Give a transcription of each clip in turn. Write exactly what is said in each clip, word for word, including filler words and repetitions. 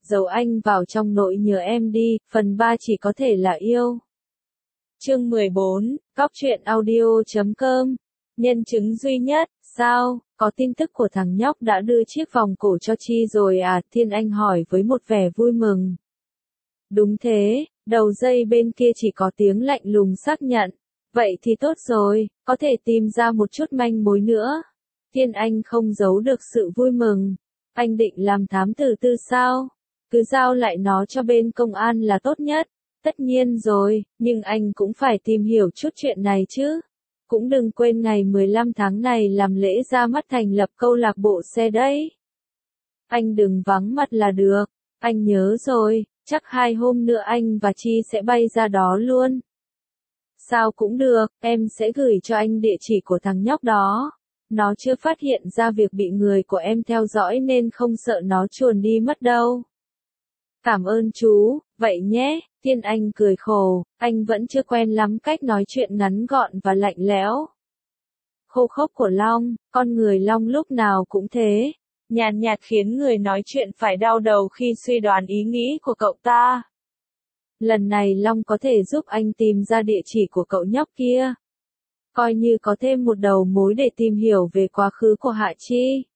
giấu anh vào trong nỗi nhớ em đi, phần ba chỉ có thể là yêu. Chương mười bốn, Cóc truyện audio chấm com. Nhân chứng duy nhất, sao, có tin tức của thằng nhóc đã đưa chiếc vòng cổ cho Chi rồi à? Thiên Anh hỏi với một vẻ vui mừng. Đúng thế, đầu dây bên kia chỉ có tiếng lạnh lùng xác nhận. Vậy thì tốt rồi, có thể tìm ra một chút manh mối nữa. Thiên Anh không giấu được sự vui mừng. Anh định làm thám tử tư sao? Cứ giao lại nó cho bên công an là tốt nhất. Tất nhiên rồi, nhưng anh cũng phải tìm hiểu chút chuyện này chứ. Cũng đừng quên ngày mười lăm tháng này làm lễ ra mắt thành lập câu lạc bộ xe đấy. Anh đừng vắng mặt là được. Anh nhớ rồi, chắc hai hôm nữa anh và Chi sẽ bay ra đó luôn. Sao cũng được, em sẽ gửi cho anh địa chỉ của thằng nhóc đó. Nó chưa phát hiện ra việc bị người của em theo dõi nên không sợ nó chuồn đi mất đâu. Cảm ơn chú, vậy nhé. Thiên Anh cười khổ, anh vẫn chưa quen lắm cách nói chuyện ngắn gọn và lạnh lẽo. Khô khốc của Long, con người Long lúc nào cũng thế, nhàn nhạt khiến người nói chuyện phải đau đầu khi suy đoán ý nghĩ của cậu ta. Lần này Long có thể giúp anh tìm ra địa chỉ của cậu nhóc kia. Coi như có thêm một đầu mối để tìm hiểu về quá khứ của Hạ Chi.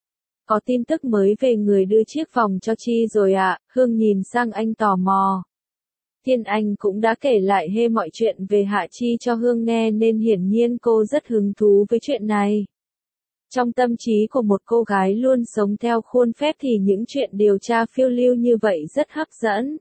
Có tin tức mới về người đưa chiếc vòng cho Chi rồi ạ, à? Hương nhìn sang anh tò mò. Thiên Anh cũng đã kể lại hết mọi chuyện về Hạ Chi cho Hương nghe nên hiển nhiên cô rất hứng thú với chuyện này. Trong tâm trí của một cô gái luôn sống theo khuôn phép thì những chuyện điều tra phiêu lưu như vậy rất hấp dẫn.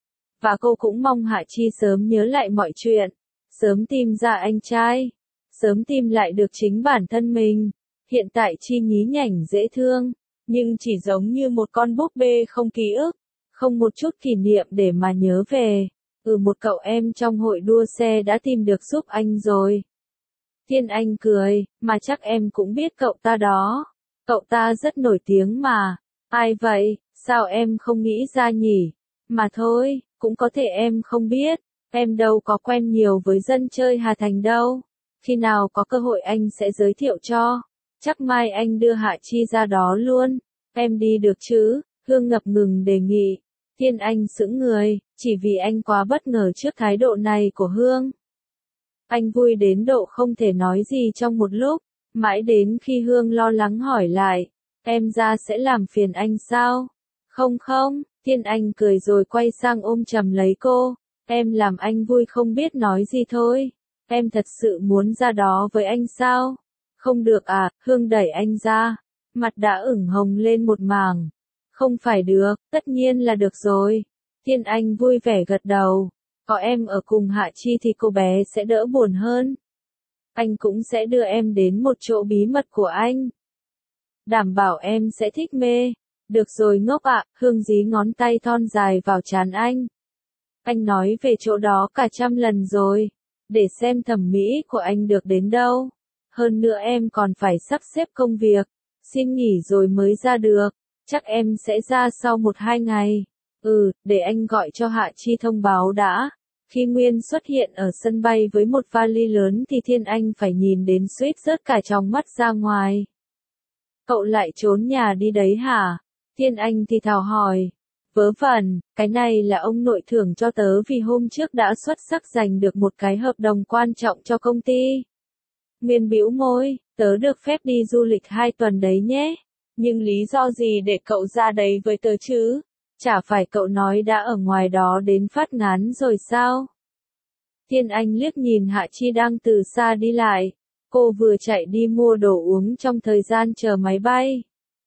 Và cô cũng mong Hạ Chi sớm nhớ lại mọi chuyện, sớm tìm ra anh trai, sớm tìm lại được chính bản thân mình. Hiện tại Chi nhí nhảnh dễ thương, nhưng chỉ giống như một con búp bê không ký ức, không một chút kỷ niệm để mà nhớ về. Ừ, một cậu em trong hội đua xe đã tìm được giúp anh rồi. Thiên Anh cười, mà chắc em cũng biết cậu ta đó. Cậu ta rất nổi tiếng mà. Ai vậy, sao em không nghĩ ra nhỉ? Mà thôi, cũng có thể em không biết. Em đâu có quen nhiều với dân chơi Hà Thành đâu. Khi nào có cơ hội anh sẽ giới thiệu cho. Chắc mai anh đưa Hạ Chi ra đó luôn. Em đi được chứ? Hương ngập ngừng đề nghị. Thiên Anh sững người, chỉ vì anh quá bất ngờ trước thái độ này của Hương. Anh vui đến độ không thể nói gì trong một lúc, mãi đến khi Hương lo lắng hỏi lại, em ra sẽ làm phiền anh sao? Không không, Thiên Anh cười rồi quay sang ôm chầm lấy cô, em làm anh vui không biết nói gì thôi. Em thật sự muốn ra đó với anh sao? Không được à? Hương đẩy anh ra, mặt đã ửng hồng lên một mảng. Không phải được, tất nhiên là được rồi. Thiên Anh vui vẻ gật đầu. Có em ở cùng Hạ Chi thì cô bé sẽ đỡ buồn hơn. Anh cũng sẽ đưa em đến một chỗ bí mật của anh. Đảm bảo em sẽ thích mê. Được rồi ngốc ạ, Hương dí ngón tay thon dài vào trán anh. Anh nói về chỗ đó cả trăm lần rồi. Để xem thẩm mỹ của anh được đến đâu. Hơn nữa em còn phải sắp xếp công việc. Xin nghỉ rồi mới ra được. Chắc em sẽ ra sau một hai ngày. Ừ, để anh gọi cho Hạ Chi thông báo đã. Khi Nguyên xuất hiện ở sân bay với một vali lớn thì Thiên Anh phải nhìn đến suýt rớt cả tròng mắt ra ngoài. Cậu lại trốn nhà đi đấy hả? Thiên Anh thì thào hỏi. Vớ vẩn, cái này là ông nội thưởng cho tớ vì hôm trước đã xuất sắc giành được một cái hợp đồng quan trọng cho công ty. Nguyên bĩu môi, tớ được phép đi du lịch hai tuần đấy nhé. Nhưng lý do gì để cậu ra đấy với tớ chứ? Chả phải cậu nói đã ở ngoài đó đến phát ngán rồi sao? Thiên Anh liếc nhìn Hạ Chi đang từ xa đi lại. Cô vừa chạy đi mua đồ uống trong thời gian chờ máy bay.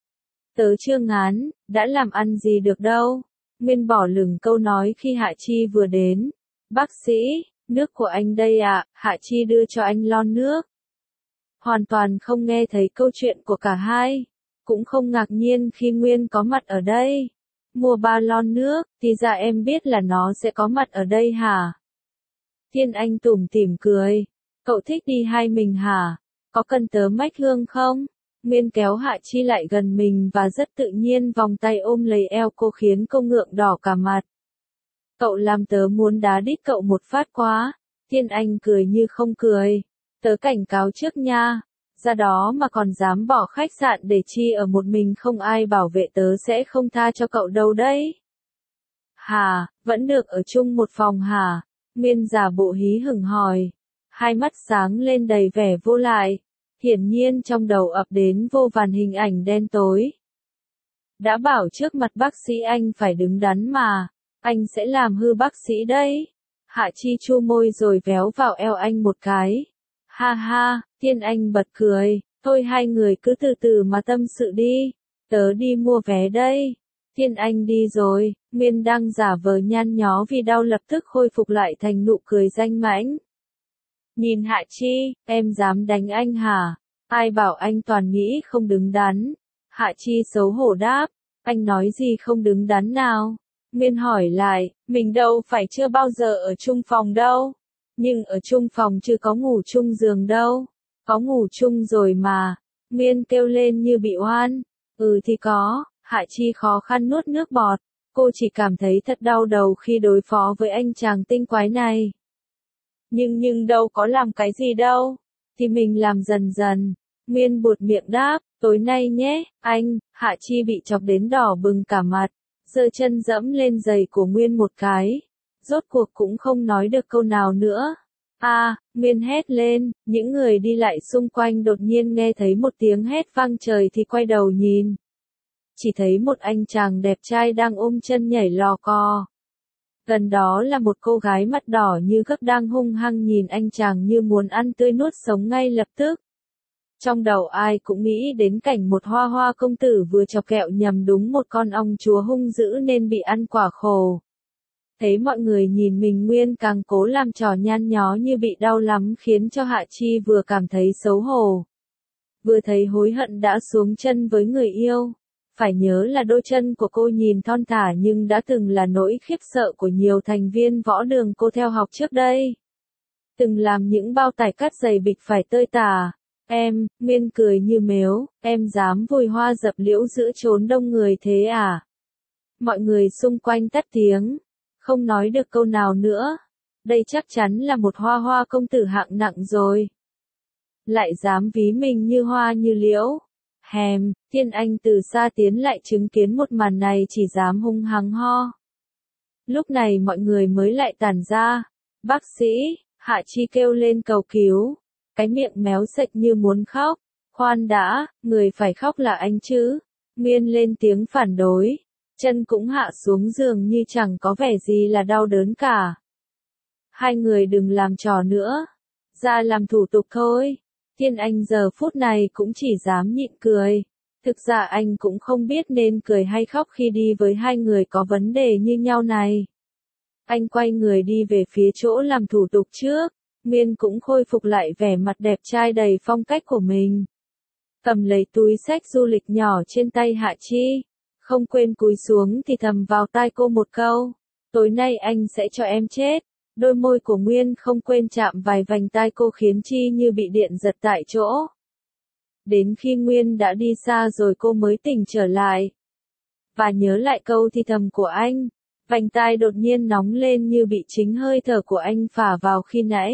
Tớ chưa ngán, đã làm ăn gì được đâu. Nguyên bỏ lửng câu nói khi Hạ Chi vừa đến. Bác sĩ, nước của anh đây ạ, Hạ Chi đưa cho anh lon nước. Hoàn toàn không nghe thấy câu chuyện của cả hai. Cũng không ngạc nhiên khi Nguyên có mặt ở đây. Mua ba lon nước, thì ra em biết là nó sẽ có mặt ở đây hả? Thiên Anh tủm tỉm cười. Cậu thích đi hai mình hả? Có cần tớ mách Hương không? Nguyên kéo Hạ Chi lại gần mình và rất tự nhiên vòng tay ôm lấy eo cô khiến cô ngượng đỏ cả mặt. Cậu làm tớ muốn đá đít cậu một phát quá. Thiên Anh cười như không cười. Tớ cảnh cáo trước nha. Ra đó mà còn dám bỏ khách sạn để Chi ở một mình không ai bảo vệ tớ sẽ không tha cho cậu đâu đấy. Hả, vẫn được ở chung một phòng hả? Nguyên giả bộ hí hửng hỏi. Hai mắt sáng lên đầy vẻ vô lại. Hiển nhiên trong đầu ập đến vô vàn hình ảnh đen tối. Đã bảo trước mặt bác sĩ anh phải đứng đắn mà. Anh sẽ làm hư bác sĩ đấy. Hạ Chi chu môi rồi véo vào eo anh một cái. Ha ha, Thiên Anh bật cười. Thôi hai người cứ từ từ mà tâm sự đi. Tớ đi mua vé đây. Thiên Anh đi rồi. Nguyên đang giả vờ nhăn nhó vì đau lập tức khôi phục lại thành nụ cười danh mãnh. Nhìn Hạ Chi, em dám đánh anh hả? Ai bảo anh toàn nghĩ không đứng đắn? Hạ Chi xấu hổ đáp. Anh nói gì không đứng đắn nào? Nguyên hỏi lại, mình đâu phải chưa bao giờ ở chung phòng đâu. Nhưng ở chung phòng chưa có ngủ chung giường đâu. Có ngủ chung rồi mà. Nguyên kêu lên như bị oan. Ừ thì có. Hạ Chi khó khăn nuốt nước bọt. Cô chỉ cảm thấy thật đau đầu khi đối phó với anh chàng tinh quái này. Nhưng nhưng đâu có làm cái gì đâu. Thì mình làm dần dần. Nguyên buột miệng đáp, tối nay nhé, anh. Hạ Chi bị chọc đến đỏ bừng cả mặt. Giơ chân dẫm lên giày của Nguyên một cái. Rốt cuộc cũng không nói được câu nào nữa. A, à, Nguyên hét lên, những người đi lại xung quanh đột nhiên nghe thấy một tiếng hét vang trời thì quay đầu nhìn. Chỉ thấy một anh chàng đẹp trai đang ôm chân nhảy lò cò. Gần đó là một cô gái mặt đỏ như gấc đang hung hăng nhìn anh chàng như muốn ăn tươi nuốt sống ngay lập tức. Trong đầu ai cũng nghĩ đến cảnh một hoa hoa công tử vừa chọc kẹo nhầm đúng một con ong chúa hung dữ nên bị ăn quả khổ. Thấy mọi người nhìn mình, Nguyên càng cố làm trò nhăn nhó như bị đau lắm khiến cho Hạ Chi vừa cảm thấy xấu hổ. Vừa thấy hối hận đã xuống chân với người yêu. Phải nhớ là đôi chân của cô nhìn thon thả nhưng đã từng là nỗi khiếp sợ của nhiều thành viên võ đường cô theo học trước đây. Từng làm những bao tải cắt giày bịch phải tơi tả. Em, Nguyên cười như mếu, em dám vùi hoa dập liễu giữa chốn đông người thế à? Mọi người xung quanh tắt tiếng, không nói được câu nào nữa. Đây chắc chắn là một hoa hoa công tử hạng nặng rồi. Lại dám ví mình như hoa như liễu. Hèm, Thiên Anh từ xa tiến lại chứng kiến một màn này chỉ dám hung hăng ho. Lúc này mọi người mới lại tản ra. Bác sĩ, Hạ Chi kêu lên cầu cứu. Cái miệng méo sệch như muốn khóc. Khoan đã, người phải khóc là anh chứ. Nguyên lên tiếng phản đối. Chân cũng hạ xuống giường như chẳng có vẻ gì là đau đớn cả. Hai người đừng làm trò nữa. Ra làm thủ tục thôi. Thiên Anh giờ phút này cũng chỉ dám nhịn cười. Thực ra anh cũng không biết nên cười hay khóc khi đi với hai người có vấn đề như nhau này. Anh quay người đi về phía chỗ làm thủ tục trước. Nguyên cũng khôi phục lại vẻ mặt đẹp trai đầy phong cách của mình. Cầm lấy túi xách du lịch nhỏ trên tay Hạ Chi. Không quên cúi xuống thì thầm vào tai cô một câu. Tối nay anh sẽ cho em chết. Đôi môi của Nguyên không quên chạm vài vành tai cô khiến Chi như bị điện giật tại chỗ. Đến khi Nguyên đã đi xa rồi cô mới tỉnh trở lại. Và nhớ lại câu thì thầm của anh. Vành tai đột nhiên nóng lên như bị chính hơi thở của anh phả vào khi nãy.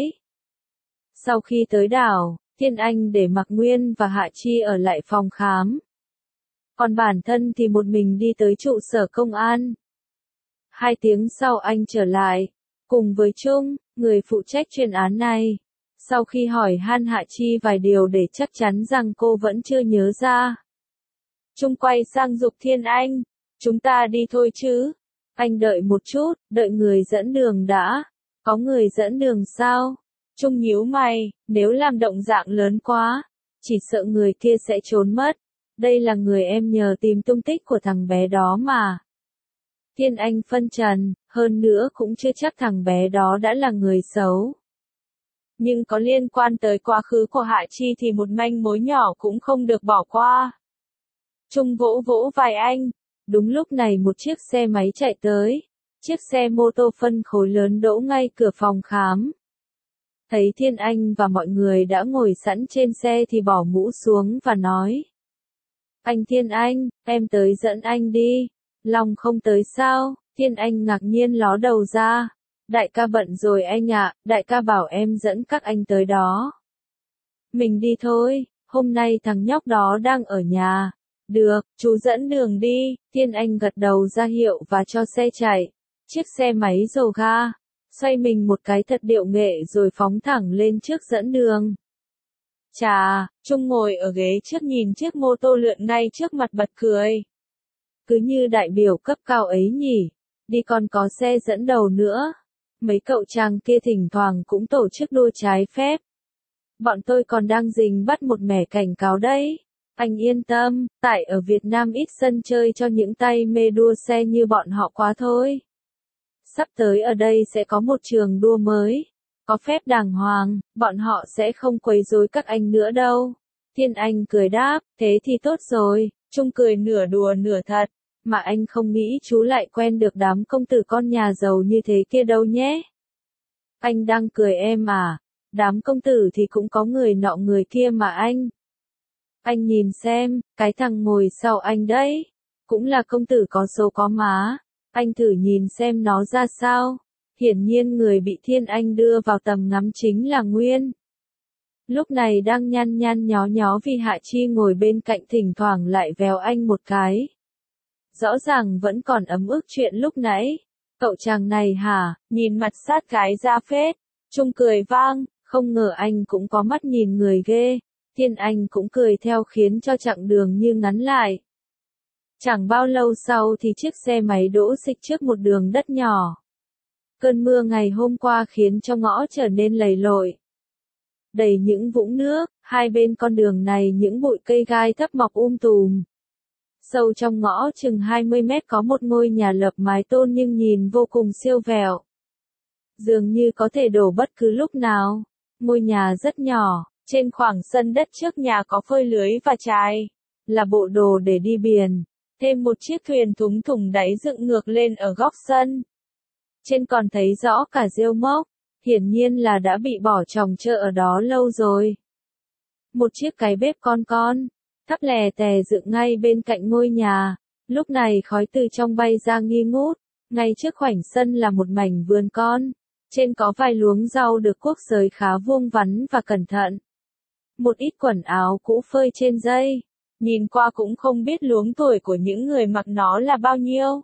Sau khi tới đảo, Thiên Anh để mặc Nguyên và Hạ Chi ở lại phòng khám. Còn bản thân thì một mình đi tới trụ sở công an. Hai tiếng sau anh trở lại, cùng với Trung, người phụ trách chuyên án này. Sau khi hỏi han Hạ Chi vài điều để chắc chắn rằng cô vẫn chưa nhớ ra. Trung quay sang giục Thiên Anh, chúng ta đi thôi chứ. Anh đợi một chút, đợi người dẫn đường đã. Có người dẫn đường sao? Trung nhíu mày, nếu làm động dạng lớn quá, chỉ sợ người kia sẽ trốn mất. Đây là người em nhờ tìm tung tích của thằng bé đó mà. Thiên Anh phân trần, hơn nữa cũng chưa chắc thằng bé đó đã là người xấu. Nhưng có liên quan tới quá khứ của Hạ Chi thì một manh mối nhỏ cũng không được bỏ qua. Trung vỗ vỗ vai anh. Đúng lúc này một chiếc xe máy chạy tới. Chiếc xe mô tô phân khối lớn đỗ ngay cửa phòng khám. Thấy Thiên Anh và mọi người đã ngồi sẵn trên xe thì bỏ mũ xuống và nói. Anh Thiên Anh, em tới dẫn anh đi. Long không tới sao? Thiên Anh ngạc nhiên ló đầu ra. Đại ca bận rồi anh ạ, đại ca bảo em dẫn các anh tới đó. Mình đi thôi, hôm nay thằng nhóc đó đang ở nhà. Được, chú dẫn đường đi. Thiên Anh gật đầu ra hiệu và cho xe chạy. chiếc xe máy dầu ga, xoay mình một cái thật điệu nghệ rồi phóng thẳng lên trước dẫn đường. Chà, Trung ngồi ở ghế trước nhìn chiếc mô tô lượn ngay trước mặt bật cười. Cứ như đại biểu cấp cao ấy nhỉ, đi còn có xe dẫn đầu nữa. Mấy cậu chàng kia thỉnh thoảng cũng tổ chức đua trái phép. Bọn tôi còn đang rình bắt một mẻ cảnh cáo đấy. Anh yên tâm, tại ở Việt Nam ít sân chơi cho những tay mê đua xe như bọn họ quá thôi. Sắp tới ở đây sẽ có một trường đua mới. Có phép đàng hoàng, bọn họ sẽ không quấy rối các anh nữa đâu. Thiên Anh cười đáp, thế thì tốt rồi. Trung cười nửa đùa nửa thật. Mà anh không nghĩ chú lại quen được đám công tử con nhà giàu như thế kia đâu nhé. Anh đang cười em à. Đám công tử thì cũng có người nọ người kia mà anh. Anh nhìn xem, cái thằng ngồi sau anh đấy. Cũng là công tử có số có má. Anh thử nhìn xem nó ra sao. Hiển nhiên người bị Thiên Anh đưa vào tầm ngắm chính là Nguyên. Lúc này đang nhăn nhăn nhó nhó vì Hạ Chi ngồi bên cạnh thỉnh thoảng lại véo anh một cái. Rõ ràng vẫn còn ấm ức chuyện lúc nãy. Cậu chàng này hả, nhìn mặt sát cái ra phết. Trung cười vang, không ngờ anh cũng có mắt nhìn người ghê. Thiên Anh cũng cười theo khiến cho chặng đường như ngắn lại. Chẳng bao lâu sau thì chiếc xe máy đỗ xịch trước một đường đất nhỏ. Cơn mưa ngày hôm qua khiến cho ngõ trở nên lầy lội. Đầy những vũng nước, hai bên con đường này những bụi cây gai thấp mọc um tùm. Sâu trong ngõ chừng hai mươi mét có một ngôi nhà lợp mái tôn nhưng nhìn vô cùng siêu vẹo. Dường như có thể đổ bất cứ lúc nào. Ngôi nhà rất nhỏ, trên khoảng sân đất trước nhà có phơi lưới và chài, là bộ đồ để đi biển. Thêm một chiếc thuyền thúng thủng đáy dựng ngược lên ở góc sân. Trên còn thấy rõ cả rêu mốc, hiển nhiên là đã bị bỏ trồng chợ ở đó lâu rồi. Một chiếc cái bếp con con, thắp lè tè dựng ngay bên cạnh ngôi nhà, lúc này khói từ trong bay ra nghi ngút, ngay trước khoảnh sân là một mảnh vườn con, trên có vài luống rau được cuốc rời khá vuông vắn và cẩn thận. Một ít quần áo cũ phơi trên dây, nhìn qua cũng không biết luống tuổi của những người mặc nó là bao nhiêu.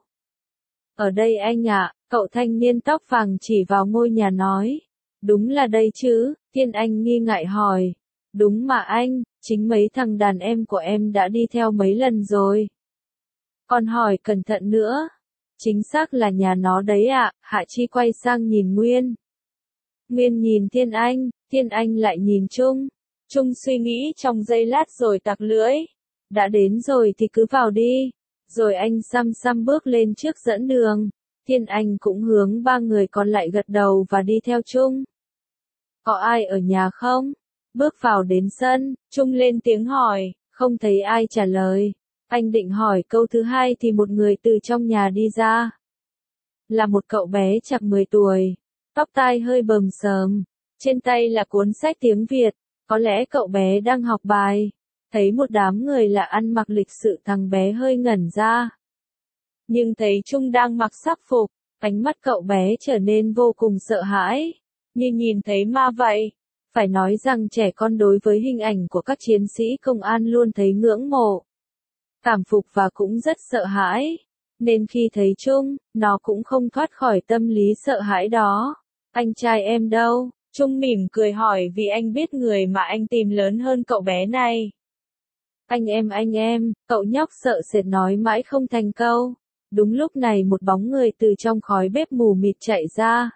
Ở đây anh ạ, cậu thanh niên tóc vàng chỉ vào ngôi nhà nói. Đúng là đây chứ, Thiên Anh nghi ngại hỏi. Đúng mà anh, chính mấy thằng đàn em của em đã đi theo mấy lần rồi. Còn hỏi cẩn thận nữa. Chính xác là nhà nó đấy ạ, Hạ Chi quay sang nhìn Nguyên. Nguyên nhìn Thiên Anh, Thiên Anh lại nhìn Trung. Trung suy nghĩ trong giây lát rồi tặc lưỡi. Đã đến rồi thì cứ vào đi. Rồi anh xăm xăm bước lên trước dẫn đường. Thiên Anh cũng hướng ba người còn lại gật đầu và đi theo Trung. Có ai ở nhà không? Bước vào đến sân, Trung lên tiếng hỏi, không thấy ai trả lời. Anh định hỏi câu thứ hai thì một người từ trong nhà đi ra. Là một cậu bé chạc mười tuổi, tóc tai hơi bờm sờm, trên tay là cuốn sách tiếng Việt, có lẽ cậu bé đang học bài. Thấy một đám người lạ ăn mặc lịch sự thằng bé hơi ngẩn ra. Nhưng thấy Trung đang mặc sắc phục, ánh mắt cậu bé trở nên vô cùng sợ hãi, như nhìn thấy ma vậy. Phải nói rằng trẻ con đối với hình ảnh của các chiến sĩ công an luôn thấy ngưỡng mộ, cảm phục và cũng rất sợ hãi. Nên khi thấy Trung, nó cũng không thoát khỏi tâm lý sợ hãi đó. Anh trai em đâu? Trung mỉm cười hỏi vì anh biết người mà anh tìm lớn hơn cậu bé này. Anh em anh em, cậu nhóc sợ sệt nói mãi không thành câu. Đúng lúc này một bóng người từ trong khói bếp mù mịt chạy ra.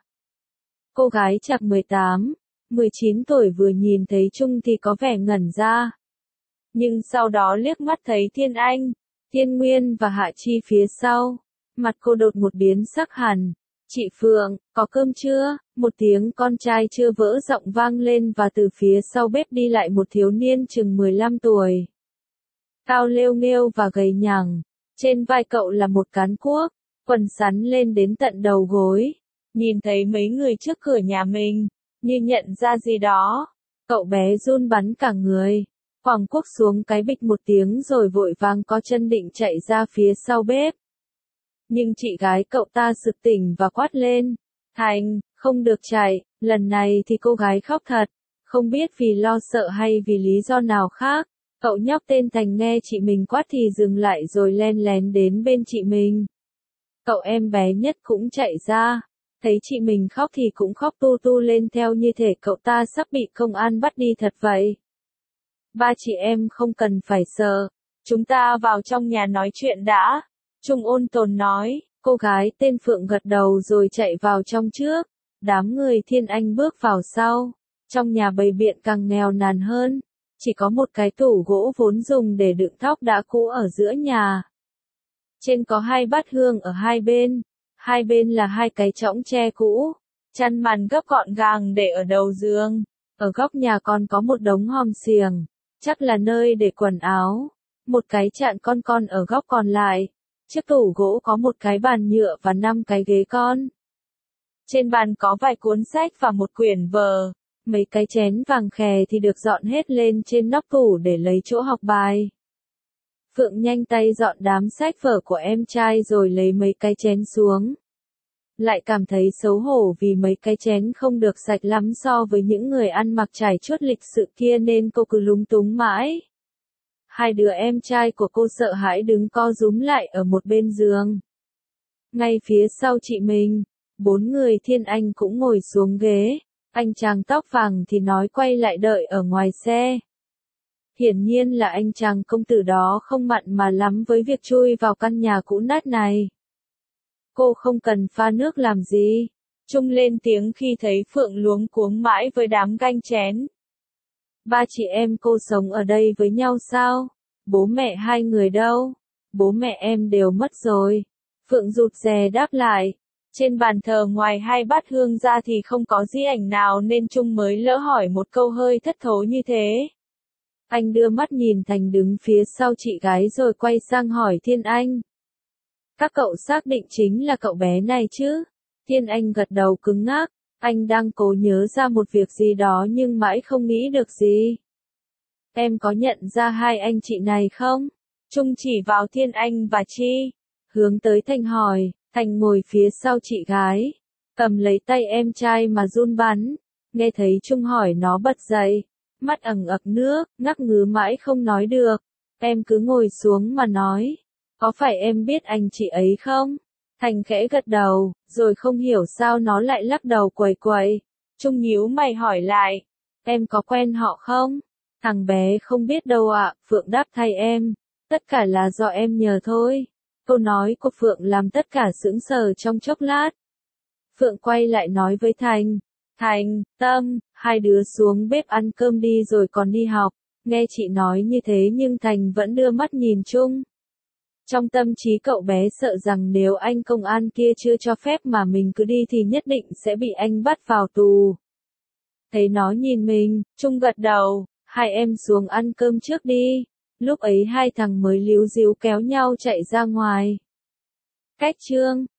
Cô gái chạc mười tám, mười chín tuổi vừa nhìn thấy Trung thì có vẻ ngẩn ra. Nhưng sau đó liếc mắt thấy Thiên Anh, Thiên Nguyên và Hạ Chi phía sau. Mặt cô đột một biến sắc hẳn. Chị Phượng, có cơm chưa? Một tiếng con trai chưa vỡ giọng vang lên và từ phía sau bếp đi lại một thiếu niên chừng mười lăm tuổi. Cao lêu nghêu và gầy nhẳng. Trên vai cậu là một cán cuốc, quần sắn lên đến tận đầu gối. Nhìn thấy mấy người trước cửa nhà mình, như nhận ra gì đó. Cậu bé run bắn cả người. Quẳng cuốc xuống cái bịch một tiếng rồi vội vàng co chân định chạy ra phía sau bếp. Nhưng chị gái cậu ta sực tỉnh và quát lên. Thành, không được chạy, lần này thì cô gái khóc thật. Không biết vì lo sợ hay vì lý do nào khác. Cậu nhóc tên Thành nghe chị mình quát thì dừng lại rồi len lén đến bên chị mình. Cậu em bé nhất cũng chạy ra. Thấy chị mình khóc thì cũng khóc tu tu lên theo như thể cậu ta sắp bị công an bắt đi thật vậy. Ba chị em không cần phải sợ. Chúng ta vào trong nhà nói chuyện đã. Trung ôn tồn nói, cô gái tên Phượng gật đầu rồi chạy vào trong trước. Đám người Thiên Anh bước vào sau. Trong nhà bày biện càng nghèo nàn hơn. Chỉ có một cái tủ gỗ vốn dùng để đựng thóc đã cũ ở giữa nhà. Trên có hai bát hương ở hai bên. Hai bên là hai cái chõng tre cũ. Chăn màn gấp gọn gàng để ở đầu giường. Ở góc nhà còn có một đống hòm xiềng. Chắc là nơi để quần áo. Một cái chạn con con ở góc còn lại. Chiếc tủ gỗ có một cái bàn nhựa và năm cái ghế con. Trên bàn có vài cuốn sách và một quyển vở. Mấy cái chén vàng khè thì được dọn hết lên trên nóc tủ để lấy chỗ học bài. Phượng nhanh tay dọn đám sách vở của em trai rồi lấy mấy cái chén xuống. Lại cảm thấy xấu hổ vì mấy cái chén không được sạch lắm so với những người ăn mặc trải chuốt lịch sự kia nên cô cứ lúng túng mãi. Hai đứa em trai của cô sợ hãi đứng co rúm lại ở một bên giường. Ngay phía sau chị mình, bốn người Thiên Anh cũng ngồi xuống ghế. Anh chàng tóc vàng thì nói quay lại đợi ở ngoài xe. Hiển nhiên là anh chàng công tử đó không mặn mà lắm với việc chui vào căn nhà cũ nát này. Cô không cần pha nước làm gì. Trung lên tiếng khi thấy Phượng luống cuống mãi với đám canh chén. Ba chị em cô sống ở đây với nhau sao? Bố mẹ hai người đâu? Bố mẹ em đều mất rồi. Phượng rụt rè đáp lại. Trên bàn thờ ngoài hai bát hương ra thì không có di ảnh nào nên Trung mới lỡ hỏi một câu hơi thất thố như thế. Anh đưa mắt nhìn Thành đứng phía sau chị gái rồi quay sang hỏi Thiên Anh. Các cậu xác định chính là cậu bé này chứ? Thiên Anh gật đầu cứng ngắc. Anh đang cố nhớ ra một việc gì đó nhưng mãi không nghĩ được gì. Em có nhận ra hai anh chị này không? Trung chỉ vào Thiên Anh và Chi. Hướng tới Thành hỏi. Thành ngồi phía sau chị gái. Cầm lấy tay em trai mà run bắn. Nghe thấy Trung hỏi nó bật dậy. Mắt ẩn ực nước, ngắc ngứ mãi không nói được. Em cứ ngồi xuống mà nói. Có phải em biết anh chị ấy không? Thành khẽ gật đầu, rồi không hiểu sao nó lại lắc đầu quẩy quẩy. Trung nhíu mày hỏi lại. Em có quen họ không? Thằng bé không biết đâu ạ, Phượng đáp thay em. Tất cả là do em nhờ thôi. Câu nói của Phượng làm tất cả sững sờ trong chốc lát. Phượng quay lại nói với Thành. Thành, Tâm, hai đứa xuống bếp ăn cơm đi rồi còn đi học. Nghe chị nói như thế nhưng Thành vẫn đưa mắt nhìn Trung. Trong tâm trí cậu bé sợ rằng nếu anh công an kia chưa cho phép mà mình cứ đi thì nhất định sẽ bị anh bắt vào tù. Thấy nó nhìn mình, Trung gật đầu, hai em xuống ăn cơm trước đi. Lúc ấy hai thằng mới líu díu kéo nhau chạy ra ngoài. Cách chương